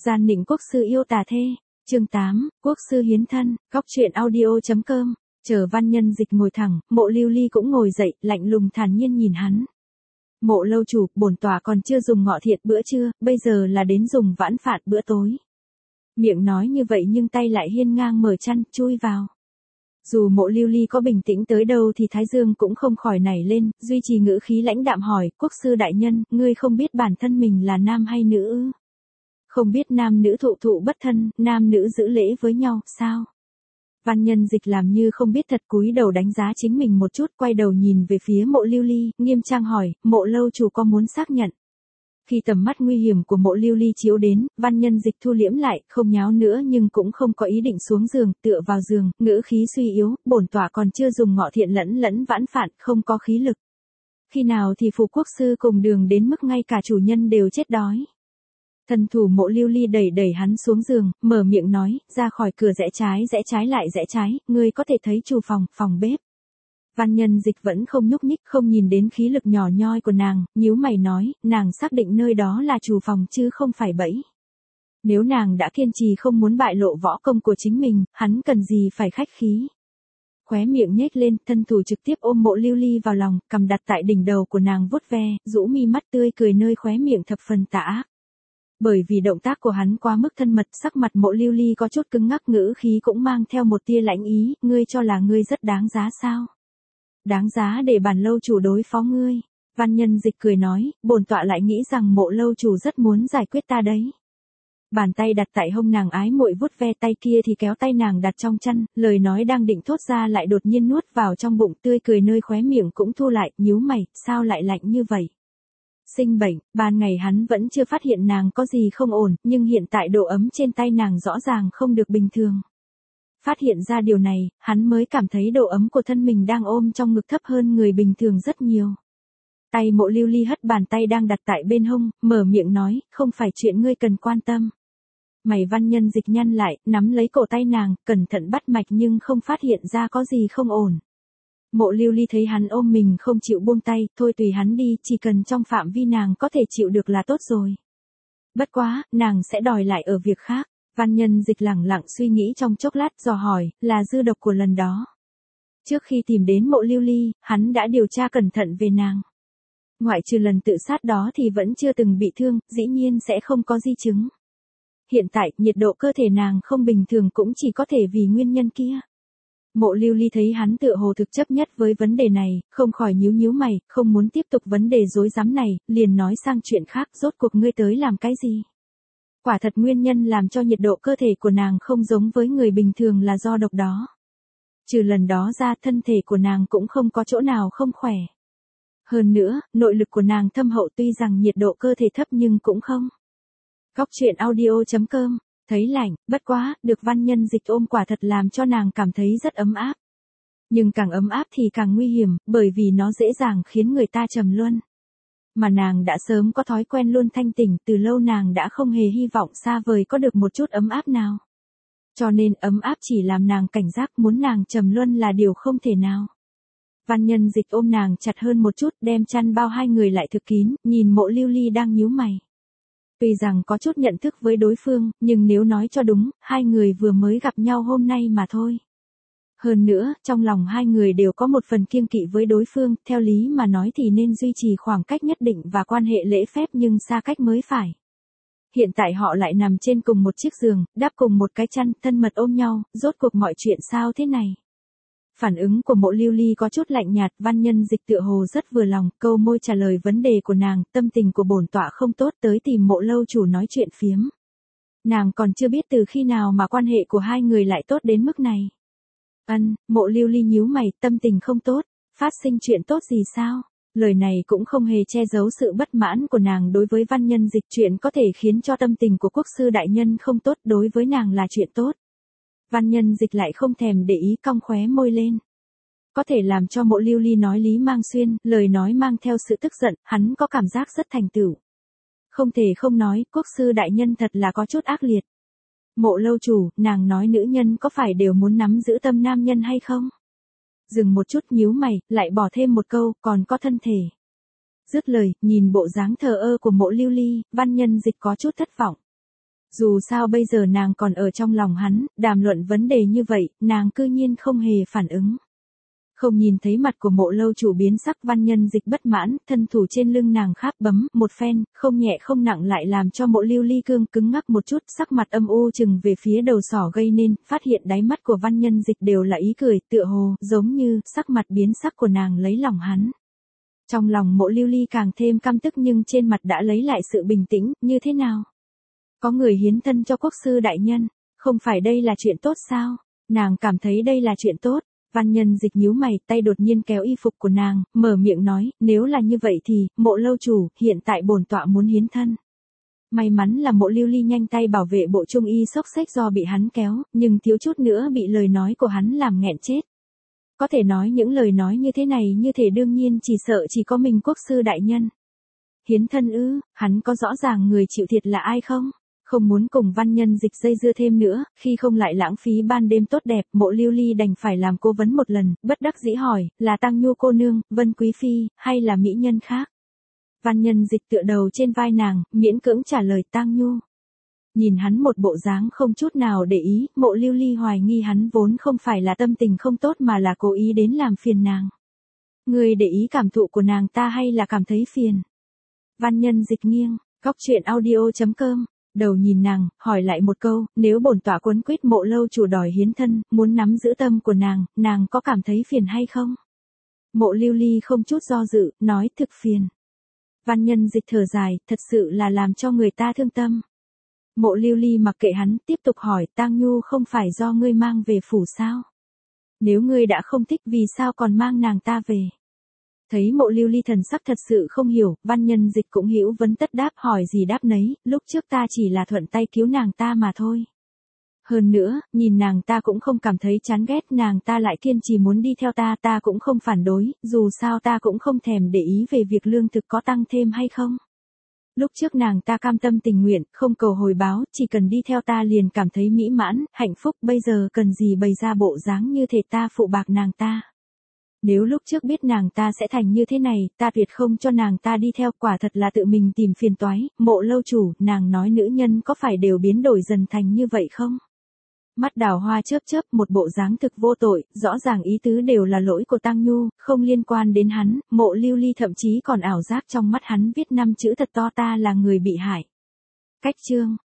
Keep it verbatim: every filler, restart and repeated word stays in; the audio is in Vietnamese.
Gian nịnh quốc sư yêu tà thê, chương tám, quốc sư hiến thân, góc truyện audio.com, chờ Văn Nhân Dịch ngồi thẳng, Mộ Lưu Ly cũng ngồi dậy, lạnh lùng thản nhiên nhìn hắn. Mộ lâu chủ, bổn tòa còn chưa dùng ngọ thiện bữa trưa, bây giờ là đến dùng vãn phạt bữa tối. Miệng nói như vậy nhưng tay lại hiên ngang mở chăn, chui vào. Dù Mộ Lưu Ly có bình tĩnh tới đâu thì Thái Dương cũng không khỏi nảy lên, duy trì ngữ khí lãnh đạm hỏi, quốc sư đại nhân, ngươi không biết bản thân mình là nam hay nữ ư? Không biết nam nữ thụ thụ bất thân, nam nữ giữ lễ với nhau, sao? Văn Nhân Dịch làm như không biết thật, cúi đầu đánh giá chính mình một chút, quay đầu nhìn về phía Mộ Lưu Ly, nghiêm trang hỏi, Mộ lâu chủ có muốn xác nhận? Khi tầm mắt nguy hiểm của Mộ Lưu Ly chiếu đến, Văn Nhân Dịch thu liễm lại, không nháo nữa nhưng cũng không có ý định xuống giường, tựa vào giường, ngữ khí suy yếu, bổn tỏa còn chưa dùng ngọ thiện lẫn lẫn vãn phạt, không có khí lực. Khi nào thì phụ quốc sư cùng đường đến mức ngay cả chủ nhân đều chết đói. Thần thủ Mộ Lưu Ly đẩy đẩy hắn xuống giường, mở miệng nói, ra khỏi cửa rẽ trái rẽ trái lại rẽ trái, ngươi có thể thấy chủ phòng, phòng bếp. Văn Nhân Dịch vẫn không nhúc nhích, không nhìn đến khí lực nhỏ nhoi của nàng, nhíu mày nói, nàng xác định nơi đó là chủ phòng chứ không phải bẫy. Nếu nàng đã kiên trì không muốn bại lộ võ công của chính mình, hắn cần gì phải khách khí. Khóe miệng nhếch lên, thân thủ trực tiếp ôm Mộ Lưu Ly vào lòng, cầm đặt tại đỉnh đầu của nàng vuốt ve, rũ mi mắt tươi cười nơi khóe miệng thập phần tà ác. Bởi vì động tác của hắn quá mức thân mật, sắc mặt Mộ Lưu Ly có chút cứng ngắc, ngữ khí cũng mang theo một tia lãnh ý, ngươi cho là ngươi rất đáng giá sao? Đáng giá để bản lâu chủ đối phó ngươi. Văn Nhân Dịch cười nói, bổn tọa lại nghĩ rằng Mộ lâu chủ rất muốn giải quyết ta đấy. Bàn tay đặt tại hông nàng ái muội vuốt ve, tay kia thì kéo tay nàng đặt trong chăn, lời nói đang định thốt ra lại đột nhiên nuốt vào trong bụng, tươi cười nơi khóe miệng cũng thu lại, nhíu mày, sao lại lạnh như vậy? Sinh bệnh, ban ngày hắn vẫn chưa phát hiện nàng có gì không ổn, nhưng hiện tại độ ấm trên tay nàng rõ ràng không được bình thường. Phát hiện ra điều này, hắn mới cảm thấy độ ấm của thân mình đang ôm trong ngực thấp hơn người bình thường rất nhiều. Tay Mộ Lưu Ly hất bàn tay đang đặt tại bên hông, mở miệng nói, không phải chuyện ngươi cần quan tâm. Mày Văn Nhân Dịch nhăn lại, nắm lấy cổ tay nàng, cẩn thận bắt mạch nhưng không phát hiện ra có gì không ổn. Mộ Lưu Ly thấy hắn ôm mình không chịu buông tay, thôi tùy hắn đi, chỉ cần trong phạm vi nàng có thể chịu được là tốt rồi. Bất quá, nàng sẽ đòi lại ở việc khác. Văn Nhân Dịch lẳng lặng suy nghĩ trong chốc lát, dò hỏi, là dư độc của lần đó. Trước khi tìm đến Mộ Lưu Ly, hắn đã điều tra cẩn thận về nàng. Ngoại trừ lần tự sát đó thì vẫn chưa từng bị thương, dĩ nhiên sẽ không có di chứng. Hiện tại, nhiệt độ cơ thể nàng không bình thường cũng chỉ có thể vì nguyên nhân kia. Mộ Lưu Ly thấy hắn tựa hồ thực chấp nhất với vấn đề này, không khỏi nhíu nhíu mày, không muốn tiếp tục vấn đề rối rắm này, liền nói sang chuyện khác, rốt cuộc ngươi tới làm cái gì? Quả thật nguyên nhân làm cho nhiệt độ cơ thể của nàng không giống với người bình thường là do độc đó. Trừ lần đó ra, thân thể của nàng cũng không có chỗ nào không khỏe. Hơn nữa, nội lực của nàng thâm hậu, tuy rằng nhiệt độ cơ thể thấp nhưng cũng không. Góc truyện audio.com, thấy lạnh, bất quá, được Văn Nhân Dịch ôm quả thật làm cho nàng cảm thấy rất ấm áp. Nhưng càng ấm áp thì càng nguy hiểm, bởi vì nó dễ dàng khiến người ta trầm luân. Mà nàng đã sớm có thói quen luôn thanh tỉnh, từ lâu nàng đã không hề hy vọng xa vời có được một chút ấm áp nào. Cho nên ấm áp chỉ làm nàng cảnh giác, muốn nàng trầm luân là điều không thể nào. Văn Nhân Dịch ôm nàng chặt hơn một chút, đem chăn bao hai người lại thực kín, nhìn Mộ Lưu Ly đang nhíu mày. Tuy rằng có chút nhận thức với đối phương, nhưng nếu nói cho đúng, hai người vừa mới gặp nhau hôm nay mà thôi. Hơn nữa, trong lòng hai người đều có một phần kiêng kỵ với đối phương, theo lý mà nói thì nên duy trì khoảng cách nhất định và quan hệ lễ phép nhưng xa cách mới phải. Hiện tại họ lại nằm trên cùng một chiếc giường, đắp cùng một cái chăn, thân mật ôm nhau, rốt cuộc mọi chuyện sao thế này? Phản ứng của Mộ Lưu Ly có chút lạnh nhạt, Văn Nhân Dịch tựa hồ rất vừa lòng, câu môi trả lời vấn đề của nàng, tâm tình của bổn tọa không tốt, tới tìm Mộ lâu chủ nói chuyện phiếm. Nàng còn chưa biết từ khi nào mà quan hệ của hai người lại tốt đến mức này. Ân, Mộ Lưu Ly nhíu mày, tâm tình không tốt, phát sinh chuyện tốt gì sao? Lời này cũng không hề che giấu sự bất mãn của nàng đối với Văn Nhân Dịch, chuyện có thể khiến cho tâm tình của quốc sư đại nhân không tốt đối với nàng là chuyện tốt. Văn Nhân Dịch lại không thèm để ý, cong khóe môi lên. Có thể làm cho Mộ Lưu Ly nói lý mang xuyên, lời nói mang theo sự tức giận, hắn có cảm giác rất thành tựu. Không thể không nói, quốc sư đại nhân thật là có chút ác liệt. Mộ lâu chủ, nàng nói nữ nhân có phải đều muốn nắm giữ tâm nam nhân hay không? Dừng một chút, nhíu mày, lại bỏ thêm một câu, còn có thân thể. Dứt lời, nhìn bộ dáng thờ ơ của Mộ Lưu Ly, Văn Nhân Dịch có chút thất vọng. Dù sao bây giờ nàng còn ở trong lòng hắn, đàm luận vấn đề như vậy, nàng cư nhiên không hề phản ứng. Không nhìn thấy mặt của Mộ lâu chủ biến sắc, Văn Nhân Dịch bất mãn, thân thủ trên lưng nàng kháp bấm một phen, không nhẹ không nặng lại làm cho Mộ Lưu Ly cương cứng ngắc một chút, sắc mặt âm u chừng về phía đầu sỏ gây nên, phát hiện đáy mắt của Văn Nhân Dịch đều là ý cười, tựa hồ giống như sắc mặt biến sắc của nàng lấy lòng hắn. Trong lòng Mộ Lưu Ly càng thêm căm tức nhưng trên mặt đã lấy lại sự bình tĩnh, như thế nào? Có người hiến thân cho quốc sư đại nhân, không phải đây là chuyện tốt sao? Nàng cảm thấy đây là chuyện tốt. Văn Nhân Dịch nhíu mày, tay đột nhiên kéo y phục của nàng, mở miệng nói, nếu là như vậy thì, Mộ lâu chủ, hiện tại bổn tọa muốn hiến thân. May mắn là Mộ Lưu Ly nhanh tay bảo vệ bộ trung y xốc xếch do bị hắn kéo, nhưng thiếu chút nữa bị lời nói của hắn làm nghẹn chết. Có thể nói những lời nói như thế này như thể đương nhiên chỉ sợ chỉ có mình quốc sư đại nhân. Hiến thân ư, hắn có rõ ràng người chịu thiệt là ai không? Không muốn cùng Văn Nhân Dịch dây dưa thêm nữa, khi không lại lãng phí ban đêm tốt đẹp, Mộ Lưu Ly đành phải làm cố vấn một lần, bất đắc dĩ hỏi, là Tăng Nhu cô nương, Vân Quý Phi, hay là mỹ nhân khác? Văn Nhân Dịch tựa đầu trên vai nàng, miễn cưỡng trả lời Tăng Nhu. Nhìn hắn một bộ dáng không chút nào để ý, Mộ Lưu Ly hoài nghi hắn vốn không phải là tâm tình không tốt mà là cố ý đến làm phiền nàng. Người để ý cảm thụ của nàng ta hay là cảm thấy phiền? Văn Nhân Dịch nghiêng, góc truyện audio chấm com. Đầu nhìn nàng, hỏi lại một câu, nếu bổn tọa quấn quýt Mộ lâu chủ đòi hiến thân, muốn nắm giữ tâm của nàng, nàng có cảm thấy phiền hay không? Mộ Lưu Ly không chút do dự, nói thực phiền. Văn Nhân Dịch thở dài, thật sự là làm cho người ta thương tâm. Mộ Lưu Ly mặc kệ hắn, tiếp tục hỏi, Tang Nhu không phải do ngươi mang về phủ sao? Nếu ngươi đã không thích vì sao còn mang nàng ta về? Thấy Mộ Lưu Ly thần sắc thật sự không hiểu, Văn Nhân Dịch cũng hữu vấn tất đáp, hỏi gì đáp nấy, lúc trước ta chỉ là thuận tay cứu nàng ta mà thôi. Hơn nữa, nhìn nàng ta cũng không cảm thấy chán ghét, nàng ta lại kiên trì muốn đi theo ta, ta cũng không phản đối, dù sao ta cũng không thèm để ý về việc lương thực có tăng thêm hay không. Lúc trước nàng ta cam tâm tình nguyện, không cầu hồi báo, chỉ cần đi theo ta liền cảm thấy mỹ mãn, hạnh phúc, bây giờ cần gì bày ra bộ dáng như thể ta phụ bạc nàng ta. Nếu lúc trước biết nàng ta sẽ thành như thế này, ta tuyệt không cho nàng ta đi theo, quả thật là tự mình tìm phiền toái. Mộ lâu chủ, nàng nói nữ nhân có phải đều biến đổi dần thành như vậy không? Mắt đào hoa chớp chớp, một bộ dáng thực vô tội, rõ ràng ý tứ đều là lỗi của Tăng Nhu, không liên quan đến hắn. Mộ Lưu Ly thậm chí còn ảo giác trong mắt hắn viết năm chữ thật to, ta là người bị hại. Cách chương